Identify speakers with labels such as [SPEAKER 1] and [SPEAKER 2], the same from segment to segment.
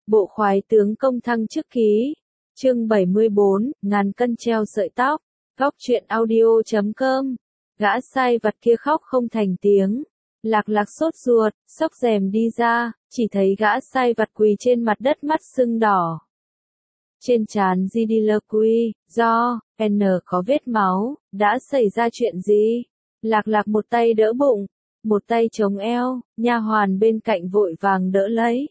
[SPEAKER 1] Bộ khoái tướng công thăng chức ký. Chương 74, ngàn cân treo sợi tóc. Góc truyện audio.com. Gã sai vặt kia khóc không thành tiếng. Lạc Lạc sốt ruột, xốc rèm đi ra, chỉ thấy gã sai vặt quỳ trên mặt đất mắt sưng đỏ. Trên trán GDLQ, do, N có vết máu, đã xảy ra chuyện gì? Lạc Lạc một tay đỡ bụng, một tay chống eo, nha hoàn bên cạnh vội vàng đỡ lấy.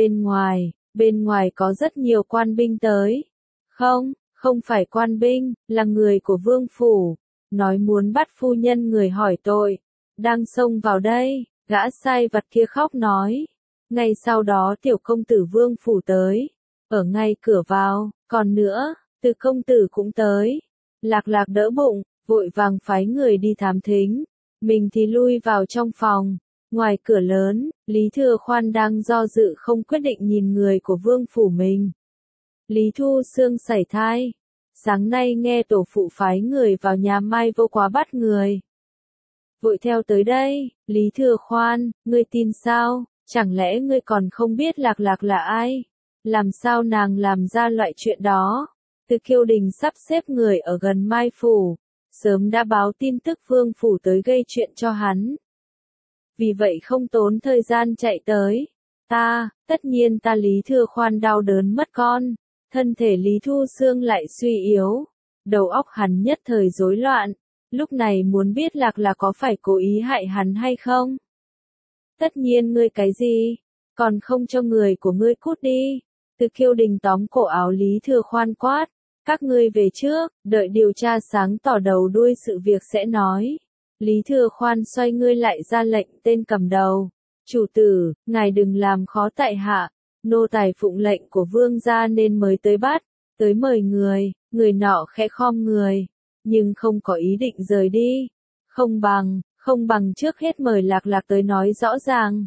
[SPEAKER 1] Bên ngoài có rất nhiều quan binh tới. Không phải quan binh, là người của vương phủ. Nói muốn bắt phu nhân người hỏi tội. Đang xông vào đây, gã sai vặt kia khóc nói. Ngay sau đó tiểu công tử vương phủ tới. Ở ngay cửa vào, còn nữa, từ công tử cũng tới. Lạc Lạc đỡ bụng, vội vàng phái người đi thám thính. Mình thì lui vào trong phòng. Ngoài cửa lớn, Lý Thừa Khoan đang do dự không quyết định nhìn người của vương phủ mình. Lý Thu Sương sảy thai. Sáng nay nghe tổ phụ phái người vào nhà Mai Vô Quá bắt người. Vội theo tới đây, Lý Thừa Khoan, ngươi tin sao? Chẳng lẽ ngươi còn không biết Lạc Lạc là ai? Làm sao nàng làm ra loại chuyện đó? Từ Kiêu Đình sắp xếp người ở gần Mai Phủ. Sớm đã báo tin tức vương phủ tới gây chuyện cho hắn. Vì vậy không tốn thời gian chạy tới. Tất nhiên ta Lý Thừa Khoan đau đớn mất con. Thân thể Lý Thu Sương lại suy yếu. Đầu óc hắn nhất thời rối loạn. Lúc này muốn biết Lạc Lạc có phải cố ý hại hắn hay không? Tất nhiên ngươi cái gì? Còn không cho người của ngươi cút đi. Từ Kiêu Đình tóm cổ áo Lý Thừa Khoan quát. Các ngươi về trước, đợi điều tra sáng tỏ đầu đuôi sự việc sẽ nói. Lý Thừa Khoan xoay ngươi lại ra lệnh tên cầm đầu. Chủ tử, ngài đừng làm khó tại hạ. Nô tài phụng lệnh của vương gia nên mới tới bắt, tới mời người nọ khẽ khom người, nhưng không có ý định rời đi. Không bằng trước hết mời Lạc Lạc tới nói rõ ràng.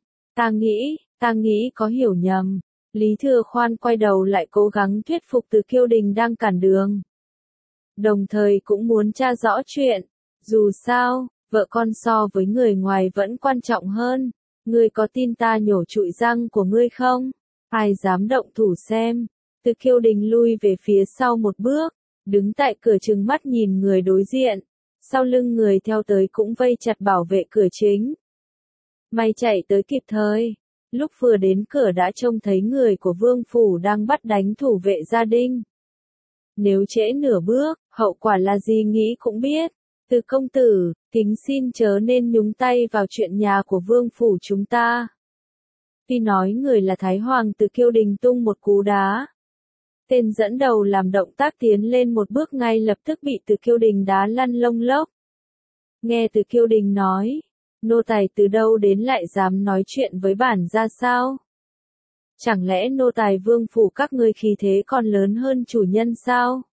[SPEAKER 1] Ta nghĩ có hiểu nhầm. Lý Thừa Khoan quay đầu lại cố gắng thuyết phục Từ Kiêu Đình đang cản đường. Đồng thời cũng muốn tra rõ chuyện. Dù sao, vợ con so với người ngoài vẫn quan trọng hơn. Ngươi có tin ta nhổ trụi răng của ngươi không? Ai dám động thủ xem? Từ Kiêu Đình lui về phía sau một bước, đứng tại cửa trừng mắt nhìn người đối diện. Sau lưng người theo tới cũng vây chặt bảo vệ cửa chính. May chạy tới kịp thời. Lúc vừa đến cửa đã trông thấy người của vương phủ đang bắt đánh thủ vệ gia đình. Nếu trễ nửa bước, hậu quả là gì nghĩ cũng biết. Từ công tử, kính xin chớ nên nhúng tay vào chuyện nhà của vương phủ chúng ta. Khi nói người là Thái Hoàng, Từ Kiêu Đình tung một cú đá. Tên dẫn đầu làm động tác tiến lên một bước ngay lập tức bị Từ Kiêu Đình đá lăn lông lốc. Nghe Từ Kiêu Đình nói, nô tài từ đâu đến lại dám nói chuyện với bản gia sao? Chẳng lẽ nô tài vương phủ các ngươi khí thế còn lớn hơn chủ nhân sao?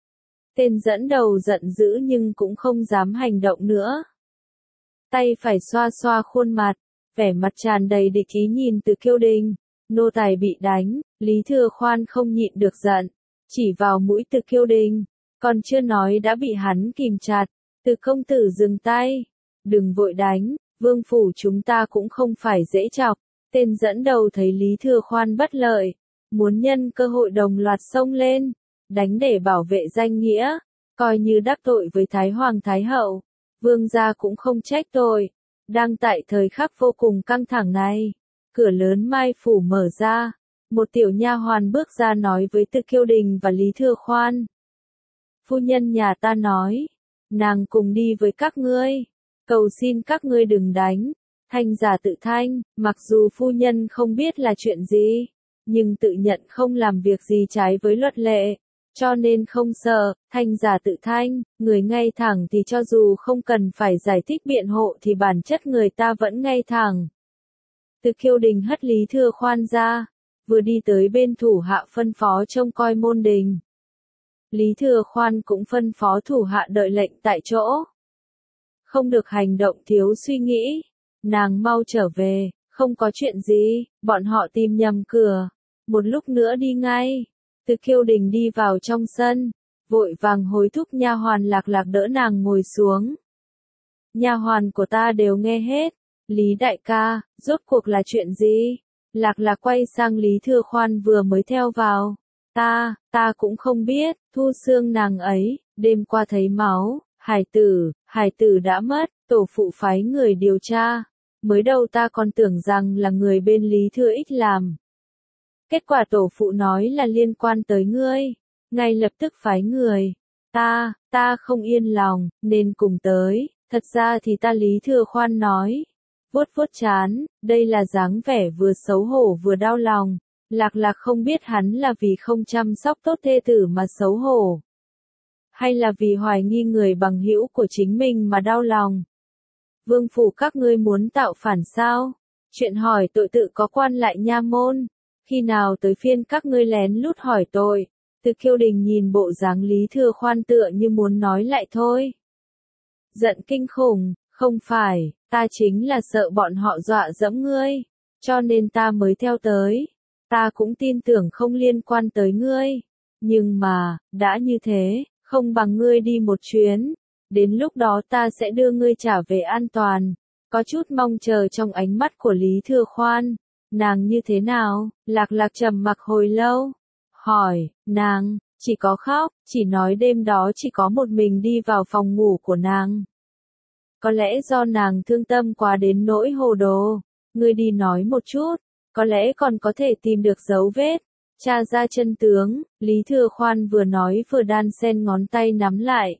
[SPEAKER 1] Tên dẫn đầu giận dữ nhưng cũng không dám hành động nữa. Tay phải xoa xoa khuôn mặt, vẻ mặt tràn đầy địch ý nhìn Từ Kiêu Đình. Nô tài bị đánh, Lý Thừa Khoan không nhịn được giận, chỉ vào mũi Từ Kiêu Đình, còn chưa nói đã bị hắn kìm chặt. Từ công tử dừng tay, đừng vội đánh, vương phủ chúng ta cũng không phải dễ chọc. Tên dẫn đầu thấy Lý Thừa Khoan bất lợi, muốn nhân cơ hội đồng loạt xông lên, đánh để bảo vệ danh nghĩa, coi như đắc tội với Thái Hoàng Thái Hậu. Vương gia cũng không trách tội. Đang tại thời khắc vô cùng căng thẳng này, cửa lớn Mai Phủ mở ra, một tiểu nha hoàn bước ra nói với Từ Kiêu Đình và Lý Thừa Khoan. Phu nhân nhà ta nói, nàng cùng đi với các ngươi, cầu xin các ngươi đừng đánh. Thanh giả tự thanh, mặc dù phu nhân không biết là chuyện gì, nhưng tự nhận không làm việc gì trái với luật lệ, cho nên không sợ. Thanh giả tự thanh, người ngay thẳng thì cho dù không cần phải giải thích biện hộ thì bản chất người ta vẫn ngay thẳng. Từ Kiêu Đình hất Lý Thừa Khoan ra, vừa đi tới bên thủ hạ phân phó trông coi môn đình. Lý Thừa Khoan cũng phân phó thủ hạ đợi lệnh tại chỗ. Không được hành động thiếu suy nghĩ. Nàng mau trở về, không có chuyện gì, bọn họ tìm nhầm cửa. Một lúc nữa đi ngay. Từ Kiêu Đình đi vào trong sân, vội vàng hối thúc nha hoàn Lạc Lạc đỡ nàng ngồi xuống. Nha hoàn của ta đều nghe hết. Lý đại ca, rốt cuộc là chuyện gì? Lạc Lạc quay sang Lý Thừa Khoan vừa mới theo vào. Ta cũng không biết, Thu Xương nàng ấy, đêm qua thấy máu, hải tử đã mất, tổ phụ phái người điều tra. Mới đầu ta còn tưởng rằng là người bên Lý Thừa Ích làm. Kết quả tổ phụ nói là liên quan tới ngươi, ngay lập tức phái người. Ta không yên lòng, nên cùng tới, thật ra thì ta Lý Thừa Khoan nói. Vuốt vuốt trán, đây là dáng vẻ vừa xấu hổ vừa đau lòng. Lạc Lạc không biết hắn là vì không chăm sóc tốt thê tử mà xấu hổ, hay là vì hoài nghi người bằng hữu của chính mình mà đau lòng. Vương phủ các ngươi muốn tạo phản sao? Chuyện hỏi tội tự có quan lại nha môn. Khi nào tới phiên các ngươi lén lút hỏi tội? Từ Kiêu Đình nhìn bộ dáng Lý Thừa Khoan tựa như muốn nói lại thôi. Giận kinh khủng, không phải, ta chính là sợ bọn họ dọa dẫm ngươi, cho nên ta mới theo tới. Ta cũng tin tưởng không liên quan tới ngươi. Nhưng mà, đã như thế, không bằng ngươi đi một chuyến. Đến lúc đó ta sẽ đưa ngươi trả về an toàn. Có chút mong chờ trong ánh mắt của Lý Thừa Khoan. Nàng như thế nào? Lạc Lạc trầm mặc hồi lâu. Hỏi, nàng, chỉ có khóc, chỉ nói đêm đó chỉ có một mình đi vào phòng ngủ của nàng. Có lẽ do nàng thương tâm quá đến nỗi hồ đồ. Ngươi đi nói một chút, có lẽ còn có thể tìm được dấu vết. Tra ra chân tướng, Lý Thừa Khoan vừa nói vừa đan xen ngón tay nắm lại.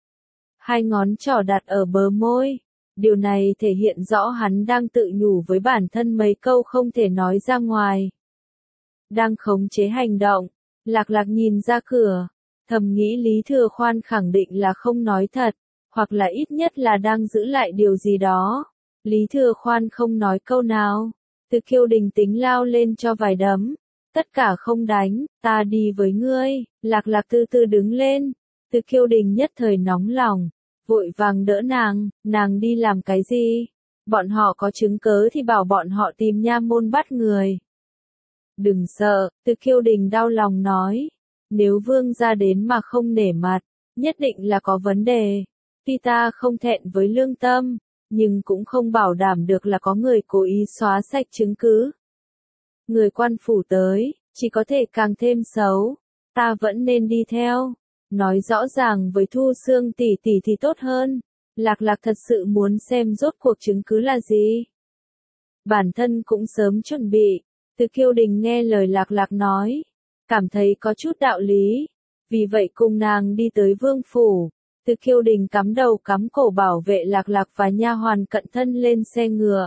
[SPEAKER 1] Hai ngón trỏ đặt ở bờ môi. Điều này thể hiện rõ hắn đang tự nhủ với bản thân mấy câu không thể nói ra ngoài. Đang khống chế hành động, Lạc Lạc nhìn ra cửa, thầm nghĩ Lý Thừa Khoan khẳng định là không nói thật, hoặc là ít nhất là đang giữ lại điều gì đó. Lý Thừa Khoan không nói câu nào, Từ Kiêu Đình tính lao lên cho vài đấm. Tất cả không đánh, ta đi với ngươi. Lạc Lạc từ từ đứng lên. Từ Kiêu Đình nhất thời nóng lòng, vội vàng đỡ nàng đi làm cái gì? Bọn họ có chứng cớ thì bảo bọn họ tìm nha môn bắt người. Đừng sợ, Từ Kiêu Đình đau lòng nói. Nếu vương gia đến mà không nể mặt, nhất định là có vấn đề. Tuy ta không thẹn với lương tâm, nhưng cũng không bảo đảm được là có người cố ý xóa sạch chứng cứ. Người quan phủ tới, chỉ có thể càng thêm xấu. Ta vẫn nên đi theo. Nói rõ ràng với Thu Xương tỷ tỷ thì tốt hơn. Lạc Lạc thật sự muốn xem rốt cuộc chứng cứ là gì. Bản thân cũng sớm chuẩn bị. Từ Kiêu Đình nghe lời Lạc Lạc nói, cảm thấy có chút đạo lý. Vì vậy cùng nàng đi tới vương phủ. Từ Kiêu Đình cắm đầu cắm cổ bảo vệ Lạc Lạc và nha hoàn cận thân lên xe ngựa.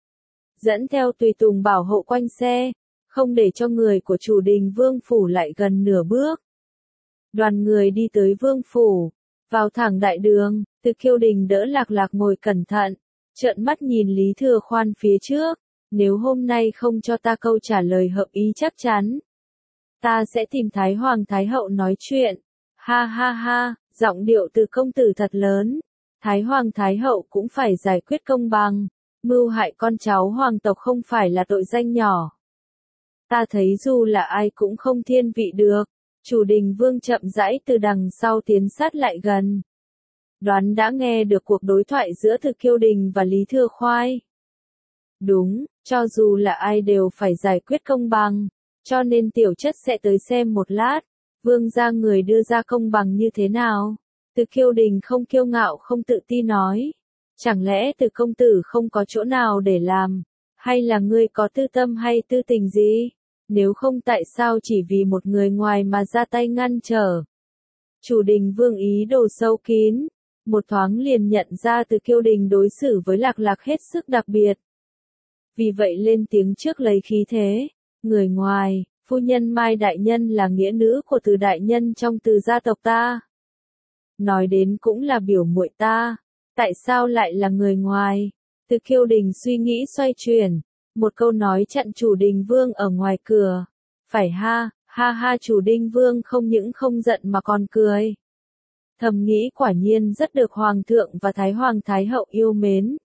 [SPEAKER 1] Dẫn theo tùy tùng bảo hộ quanh xe, không để cho người của chủ đình vương phủ lại gần nửa bước. Đoàn người đi tới vương phủ, vào thẳng đại đường, Từ Kiêu Đình đỡ Lạc Lạc ngồi cẩn thận, trợn mắt nhìn Lý Thừa Khoan phía trước. Nếu hôm nay không cho ta câu trả lời hợp ý chắc chắn, ta sẽ tìm Thái Hoàng Thái Hậu nói chuyện. Ha ha ha, giọng điệu từ công tử thật lớn. Thái Hoàng Thái Hậu cũng phải giải quyết công bằng. Mưu hại con cháu hoàng tộc không phải là tội danh nhỏ. Ta thấy dù là ai cũng không thiên vị được. Chủ đình vương chậm rãi từ đằng sau tiến sát lại gần. Đoán đã nghe được cuộc đối thoại giữa Từ Kiêu Đình và Lý Thừa Khoai. Đúng, cho dù là ai đều phải giải quyết công bằng. Cho nên tiểu chất sẽ tới xem một lát. Vương gia người đưa ra công bằng như thế nào? Từ Kiêu Đình không kiêu ngạo không tự ti nói. Chẳng lẽ Từ công tử không có chỗ nào để làm? Hay là ngươi có tư tâm hay tư tình gì? Nếu không tại sao chỉ vì một người ngoài mà ra tay ngăn trở? Chủ đình vương ý đồ sâu kín. Một thoáng liền nhận ra Từ Kiêu Đình đối xử với Lạc Lạc hết sức đặc biệt. Vì vậy lên tiếng trước lấy khí thế. Người ngoài, phu nhân Mai đại nhân là nghĩa nữ của Từ đại nhân trong Từ gia tộc ta. Nói đến cũng là biểu muội ta. Tại sao lại là người ngoài? Từ Kiêu Đình suy nghĩ xoay chuyển. Một câu nói chặn chủ đình vương ở ngoài cửa. Phải ha, ha ha, chủ đình vương không những không giận mà còn cười. Thầm nghĩ quả nhiên rất được hoàng thượng và Thái Hoàng Thái Hậu yêu mến.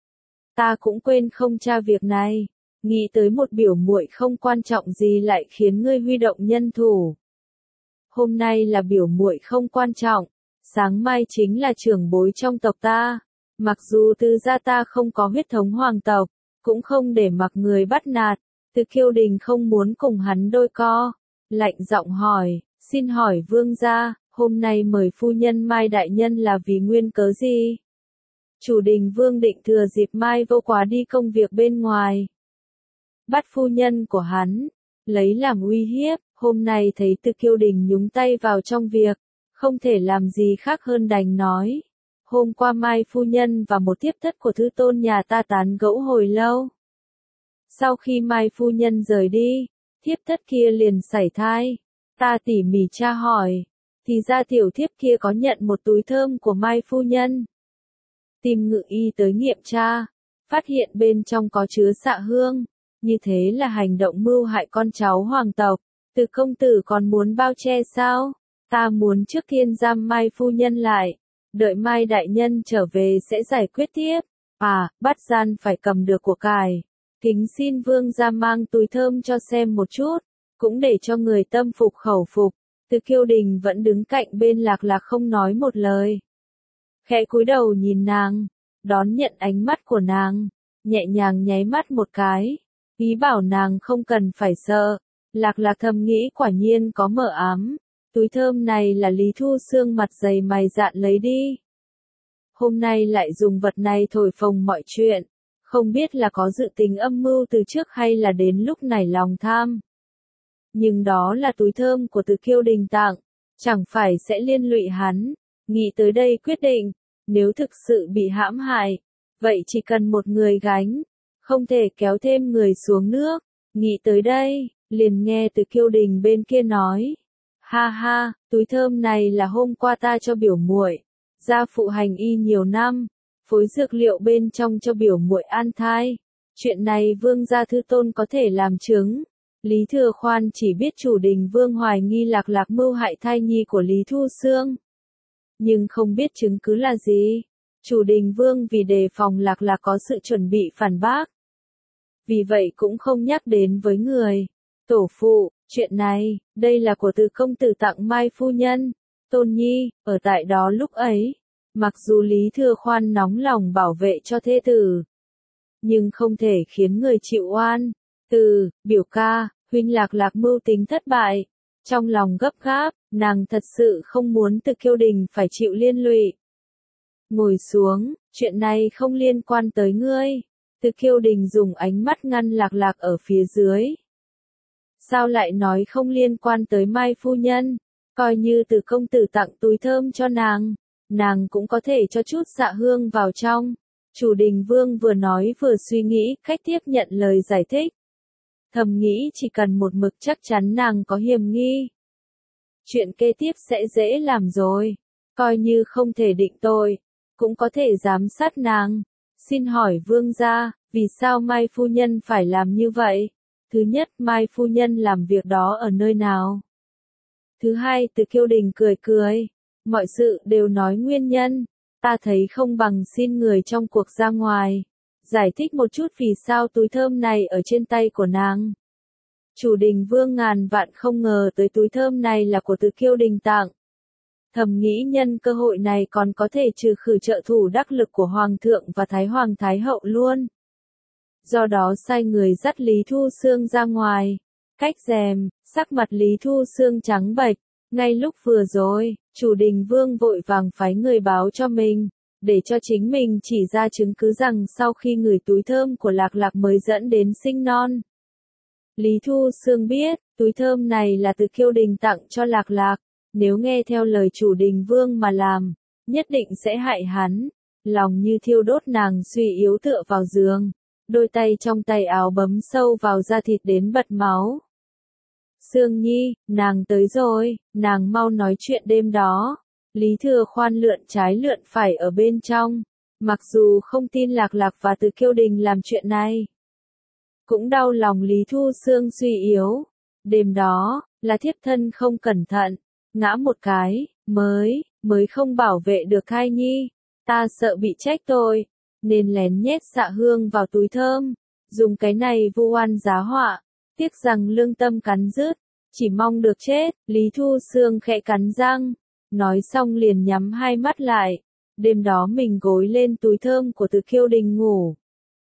[SPEAKER 1] Ta cũng quên không tra việc này. Nghĩ tới một biểu muội không quan trọng gì lại khiến ngươi huy động nhân thủ. Hôm nay là biểu muội không quan trọng. Sáng mai chính là trưởng bối trong tộc ta. Mặc dù Từ gia ta không có huyết thống hoàng tộc, cũng không để mặc người bắt nạt. Từ Kiêu Đình không muốn cùng hắn đôi co, lạnh giọng hỏi, xin hỏi vương gia, hôm nay mời phu nhân Mai đại nhân là vì nguyên cớ gì? Chủ Đình Vương định thừa dịp Mai Vô Quá đi công việc bên ngoài, bắt phu nhân của hắn, lấy làm uy hiếp, hôm nay thấy Từ Kiêu Đình nhúng tay vào trong việc, không thể làm gì khác hơn đành nói. Hôm qua Mai phu nhân và một thiếp thất của thư tôn nhà ta tán gẫu hồi lâu. Sau khi Mai phu nhân rời đi, thiếp thất kia liền sảy thai. Ta tỉ mỉ tra hỏi, thì ra tiểu thiếp kia có nhận một túi thơm của Mai phu nhân. Tìm ngự y tới nghiệm tra, phát hiện bên trong có chứa xạ hương, như thế là hành động mưu hại con cháu hoàng tộc. Từ công tử còn muốn bao che sao? Ta muốn trước tiên giam Mai phu nhân lại, đợi Mai đại nhân trở về sẽ giải quyết tiếp. À, bắt gian phải cầm được của cải. Kính xin vương gia mang túi thơm cho xem một chút, cũng để cho người tâm phục khẩu phục. Từ Kiêu Đình vẫn đứng cạnh bên Lạc Lạc không nói một lời. Khẽ cúi đầu nhìn nàng, đón nhận ánh mắt của nàng, nhẹ nhàng nháy mắt một cái, ý bảo nàng không cần phải sợ. Lạc Lạc thầm nghĩ quả nhiên có mờ ám, túi thơm này là Lý Thu Xương mặt dày mày dạn lấy đi. Hôm nay lại dùng vật này thổi phồng mọi chuyện, không biết là có dự tính âm mưu từ trước hay là đến lúc nảy lòng tham. Nhưng đó là túi thơm của Từ Kiêu Đình tặng, chẳng phải sẽ liên lụy hắn. Nghĩ tới đây quyết định, nếu thực sự bị hãm hại, vậy chỉ cần một người gánh, không thể kéo thêm người xuống nước. Nghĩ tới đây, liền nghe Từ Kiêu Đình bên kia nói, ha ha, túi thơm này là hôm qua ta cho biểu muội, gia phụ hành y nhiều năm, phối dược liệu bên trong cho biểu muội an thai. Chuyện này vương gia thư tôn có thể làm chứng. Lý Thừa Khoan chỉ biết chủ Đình Vương hoài nghi Lạc Lạc mưu hại thai nhi của Lý Thu Xương, nhưng không biết chứng cứ là gì. Chủ Đình Vương vì đề phòng Lạc Lạc có sự chuẩn bị phản bác, vì vậy cũng không nhắc đến với người. Tổ phụ, chuyện này, đây là của Từ công tử tặng Mai phu nhân, Tôn Nhi, ở tại đó lúc ấy, mặc dù Lý Thừa Khoan nóng lòng bảo vệ cho thê tử, nhưng không thể khiến người chịu oan. Từ, biểu ca, huynh Lạc Lạc mưu tính thất bại. Trong lòng gấp gáp, nàng thật sự không muốn Từ Kiêu Đình phải chịu liên lụy. Ngồi xuống, chuyện này không liên quan tới ngươi. Từ Kiêu Đình dùng ánh mắt ngăn Lạc Lạc ở phía dưới. Sao lại nói không liên quan tới Mai phu nhân? Coi như Từ công tử tặng túi thơm cho nàng cũng có thể cho chút xạ hương vào trong. Chủ Đình Vương vừa nói vừa suy nghĩ cách tiếp nhận lời giải thích. Thầm nghĩ chỉ cần một mực chắc chắn nàng có hiềm nghi, chuyện kế tiếp sẽ dễ làm rồi. Coi như không thể định tội, cũng có thể giám sát nàng. Xin hỏi vương gia, vì sao Mai phu nhân phải làm như vậy? Thứ nhất, Mai phu nhân làm việc đó ở nơi nào? Thứ hai, Từ Kiêu Đình cười cười, mọi sự đều nói nguyên nhân. Ta thấy không bằng xin người trong cuộc ra ngoài, giải thích một chút vì sao túi thơm này ở trên tay của nàng. Chủ Đình Vương ngàn vạn không ngờ tới túi thơm này là của Từ Kiêu Đình tặng. Thầm nghĩ nhân cơ hội này còn có thể trừ khử trợ thủ đắc lực của Hoàng thượng và Thái Hoàng Thái Hậu luôn. Do đó sai người dắt Lý Thu Xương ra ngoài. Cách rèm, sắc mặt Lý Thu Xương trắng bệch. Ngay lúc vừa rồi, chủ Đình Vương vội vàng phái người báo cho mình, để cho chính mình chỉ ra chứng cứ rằng sau khi ngửi túi thơm của Lạc Lạc mới dẫn đến sinh non. Lý Thu Xương biết, túi thơm này là Từ Kiêu Đình tặng cho Lạc Lạc, nếu nghe theo lời chủ Đình Vương mà làm, nhất định sẽ hại hắn. Lòng như thiêu đốt, nàng suy yếu tựa vào giường, đôi tay trong tay áo bấm sâu vào da thịt đến bật máu. Sương Nhi, nàng tới rồi, nàng mau nói chuyện đêm đó. Lý Thừa Khoan lượn trái lượn phải ở bên trong, mặc dù không tin Lạc Lạc và Từ Kiêu Đình làm chuyện này, cũng đau lòng Lý Thu Xương suy yếu. Đêm đó, là thiếp thân không cẩn thận, ngã một cái, mới không bảo vệ được thai nhi. Ta sợ bị trách tội, nên lén nhét xạ hương vào túi thơm, dùng cái này vu oan giá họa. Tiếc rằng lương tâm cắn rứt, chỉ mong được chết. Lý Thu Xương khẽ cắn răng, nói xong liền nhắm hai mắt lại. Đêm đó mình gối lên túi thơm của Từ Kiêu Đình ngủ.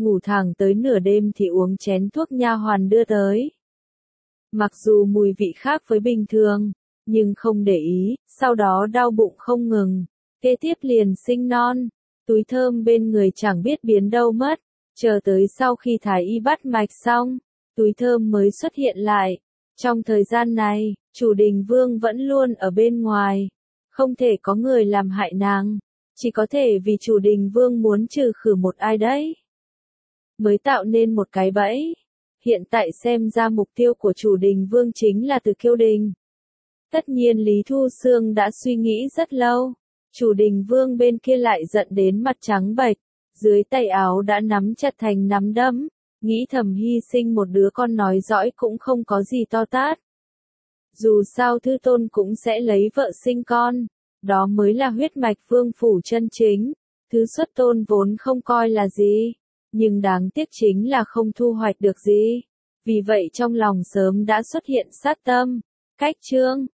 [SPEAKER 1] ngủ thẳng tới nửa đêm thì uống chén thuốc nha hoàn đưa tới. Mặc dù mùi vị khác với bình thường, nhưng không để ý, sau đó đau bụng không ngừng, kế tiếp liền sinh non, túi thơm bên người chẳng biết biến đâu mất, chờ tới sau khi thái y bắt mạch xong, túi thơm mới xuất hiện lại. Trong thời gian này, chủ đình vương vẫn luôn ở bên ngoài, không thể có người làm hại nàng, chỉ có thể vì chủ đình vương muốn trừ khử một ai đấy, mới tạo nên một cái bẫy. Hiện tại xem ra mục tiêu của chủ đình vương chính là Từ Kiêu Đình. Tất nhiên Lý Thu Xương đã suy nghĩ rất lâu, chủ đình vương bên kia lại giận đến mặt trắng bệch, dưới tay áo đã nắm chặt thành nắm đấm, nghĩ thầm hy sinh một đứa con nói dõi cũng không có gì to tát. Dù sao Thư Tôn cũng sẽ lấy vợ sinh con, đó mới là huyết mạch vương phủ chân chính, Thứ Xuất Tôn vốn không coi là gì, nhưng đáng tiếc chính là không thu hoạch được gì. Vì vậy trong lòng sớm đã xuất hiện sát tâm. Cách chương